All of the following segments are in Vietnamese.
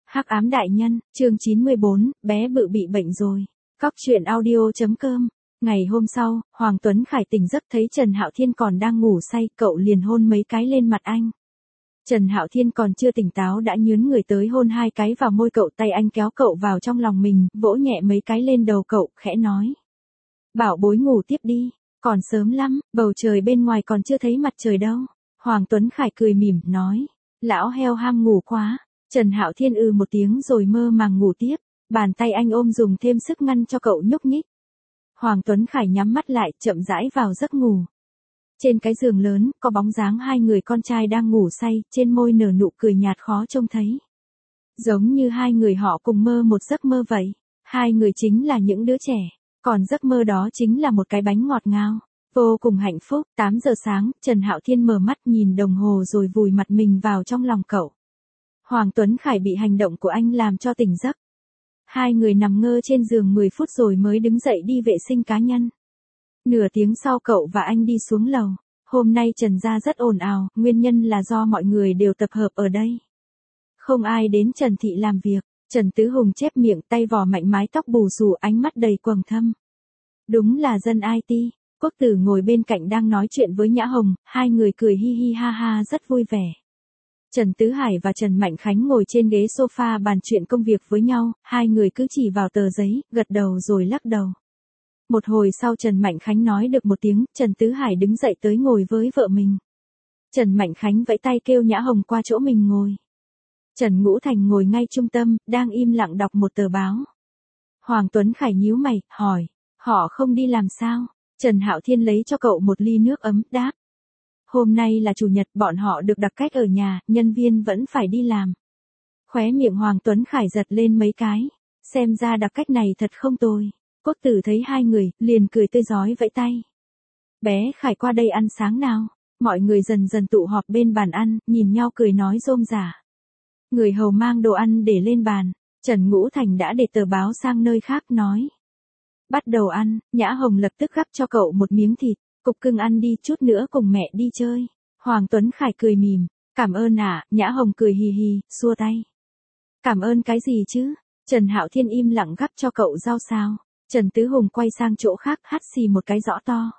Hắc ám đại nhân, chương 94, bé bự bị bệnh rồi. Cóc truyện audio.com. Ngày hôm sau, Hoàng Tuấn Khải tỉnh giấc thấy Trần Hạo Thiên còn đang ngủ say, cậu liền hôn mấy cái lên mặt anh. Trần Hạo Thiên còn chưa tỉnh táo đã nhướn người tới hôn 2 cái vào môi cậu, tay anh kéo cậu vào trong lòng mình, vỗ nhẹ mấy cái lên đầu cậu, khẽ nói. Bảo bối ngủ tiếp đi, còn sớm lắm, bầu trời bên ngoài còn chưa thấy mặt trời đâu. Hoàng Tuấn Khải cười mỉm, nói. Lão heo ham ngủ quá. Trần Hạo Thiên một tiếng rồi mơ màng ngủ tiếp, bàn tay anh ôm dùng thêm sức ngăn cho cậu nhúc nhích. Hoàng Tuấn Khải nhắm mắt lại, chậm rãi vào giấc ngủ. Trên cái giường lớn, có bóng dáng 2 người con trai đang ngủ say, trên môi nở nụ cười nhạt khó trông thấy. Giống như 2 người họ cùng mơ một giấc mơ vậy. 2 người chính là những đứa trẻ, còn giấc mơ đó chính là một cái bánh ngọt ngào. Vô cùng hạnh phúc. 8 giờ sáng, Trần Hạo Thiên mở mắt nhìn đồng hồ rồi vùi mặt mình vào trong lòng cậu. Hoàng Tuấn Khải bị hành động của anh làm cho tỉnh giấc. 2 người nằm ngơ trên giường 10 phút rồi mới đứng dậy đi vệ sinh cá nhân. Nửa tiếng sau cậu và anh đi xuống lầu. Hôm nay Trần gia rất ồn ào, nguyên nhân là do mọi người đều tập hợp ở đây. Không ai đến Trần thị làm việc. Trần Tứ Hùng chép miệng, tay vò mạnh mái tóc bù xù, ánh mắt đầy quầng thâm. Đúng là dân IT. Quốc Tử ngồi bên cạnh đang nói chuyện với Nhã Hồng, 2 người cười hi hi ha ha rất vui vẻ. Trần Tứ Hải và Trần Mạnh Khánh ngồi trên ghế sofa bàn chuyện công việc với nhau, 2 người cứ chỉ vào tờ giấy, gật đầu rồi lắc đầu. Một hồi sau Trần Mạnh Khánh nói được một tiếng, Trần Tứ Hải đứng dậy tới ngồi với vợ mình. Trần Mạnh Khánh vẫy tay kêu Nhã Hồng qua chỗ mình ngồi. Trần Ngũ Thành ngồi ngay trung tâm, đang im lặng đọc một tờ báo. Hoàng Tuấn Khải nhíu mày, hỏi, họ không đi làm sao? Trần Hạo Thiên lấy cho cậu một ly nước ấm, đáp. Hôm nay là chủ nhật, bọn họ được đặc cách ở nhà, nhân viên vẫn phải đi làm. Khóe miệng Hoàng Tuấn Khải giật lên mấy cái. Xem ra đặc cách này thật không tồi. Quốc Tử thấy 2 người, liền cười tươi rói vẫy tay. Bé Khải qua đây ăn sáng nào. Mọi người dần dần tụ họp bên bàn ăn, nhìn nhau cười nói rôm rả. Người hầu mang đồ ăn để lên bàn. Trần Ngũ Thành đã để tờ báo sang nơi khác, nói. Bắt đầu ăn, Nhã Hồng lập tức gắp cho cậu một miếng thịt. Cục cưng ăn đi, chút nữa cùng mẹ đi chơi. Hoàng Tuấn Khải cười mỉm. Cảm ơn ạ. Nhã Hồng cười hì hì, xua tay. Cảm ơn cái gì chứ? Trần Hạo Thiên im lặng gắp cho cậu rau xào. Trần Tứ Hùng quay sang chỗ khác, hắt xì một cái rõ to.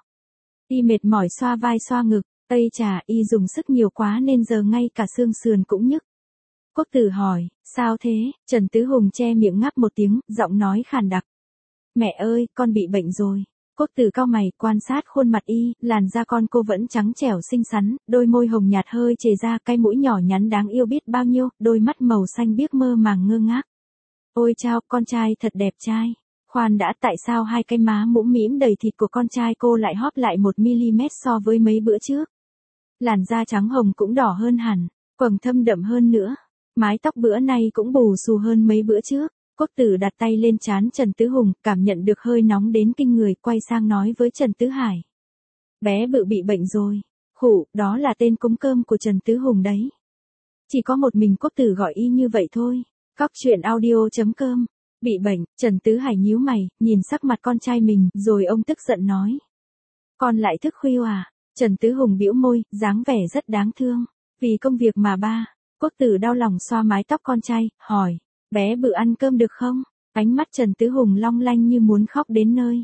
Y mệt mỏi xoa vai xoa ngực. Ây chà, y dùng sức nhiều quá nên giờ ngay cả xương sườn cũng nhức. Quốc Tử hỏi, sao thế? Trần Tứ Hùng che miệng ngáp một tiếng, giọng nói khàn đặc. Mẹ ơi, con bị bệnh rồi. Quốc Tử cau mày, quan sát khuôn mặt y, làn da con cô vẫn trắng trẻo xinh xắn, đôi môi hồng nhạt hơi chề ra, cái mũi nhỏ nhắn đáng yêu biết bao nhiêu, đôi mắt màu xanh biếc mơ màng ngơ ngác. Ôi chao, con trai thật đẹp trai. Khoan đã, tại sao 2 cái má mũm mĩm đầy thịt của con trai cô lại hóp lại 1mm so với mấy bữa trước? Làn da trắng hồng cũng đỏ hơn hẳn, quầng thâm đậm hơn nữa. Mái tóc bữa nay cũng bù xù hơn mấy bữa trước. Quốc Tử đặt tay lên trán Trần Tứ Hùng, cảm nhận được hơi nóng đến kinh người, quay sang nói với Trần Tứ Hải. Bé bự bị bệnh rồi. Khụ, đó là tên cúng cơm của Trần Tứ Hùng đấy. Chỉ có một mình Quốc Tử gọi y như vậy thôi. Cóc truyện audio.com. Bị bệnh, Trần Tứ Hải nhíu mày, nhìn sắc mặt con trai mình, rồi ông tức giận nói. Con lại thức khuya à? Trần Tứ Hùng bĩu môi, dáng vẻ rất đáng thương. Vì công việc mà ba. Quốc Tử đau lòng xoa mái tóc con trai, hỏi. Bé bự ăn cơm được không? Ánh mắt Trần Tứ Hùng long lanh như muốn khóc đến nơi.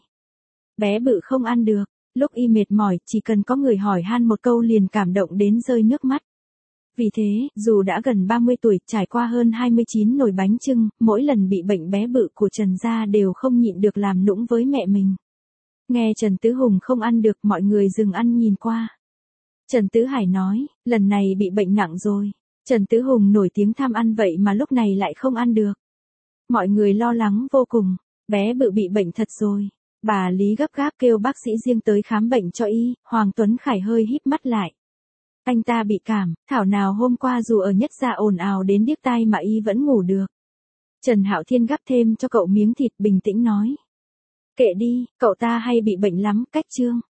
Bé bự không ăn được. Lúc y mệt mỏi, chỉ cần có người hỏi han một câu liền cảm động đến rơi nước mắt. Vì thế, dù đã gần 30 tuổi, trải qua hơn 29 nồi bánh chưng, mỗi lần bị bệnh bé bự của Trần gia đều không nhịn được làm nũng với mẹ mình. Nghe Trần Tứ Hùng không ăn được, mọi người dừng ăn nhìn qua. Trần Tứ Hải nói, lần này bị bệnh nặng rồi. Trần Tứ Hùng nổi tiếng tham ăn vậy mà lúc này lại không ăn được. Mọi người lo lắng vô cùng. Bé bự bị bệnh thật rồi. Bà Lý gấp gáp kêu bác sĩ riêng tới khám bệnh cho y. Hoàng Tuấn Khải hơi híp mắt lại. Anh ta bị cảm, thảo nào hôm qua dù ở Nhất Gia ồn ào đến điếc tai mà y vẫn ngủ được. Trần Hạo Thiên gắp thêm cho cậu miếng thịt, bình tĩnh nói. Kệ đi, cậu ta hay bị bệnh lắm, cách chương.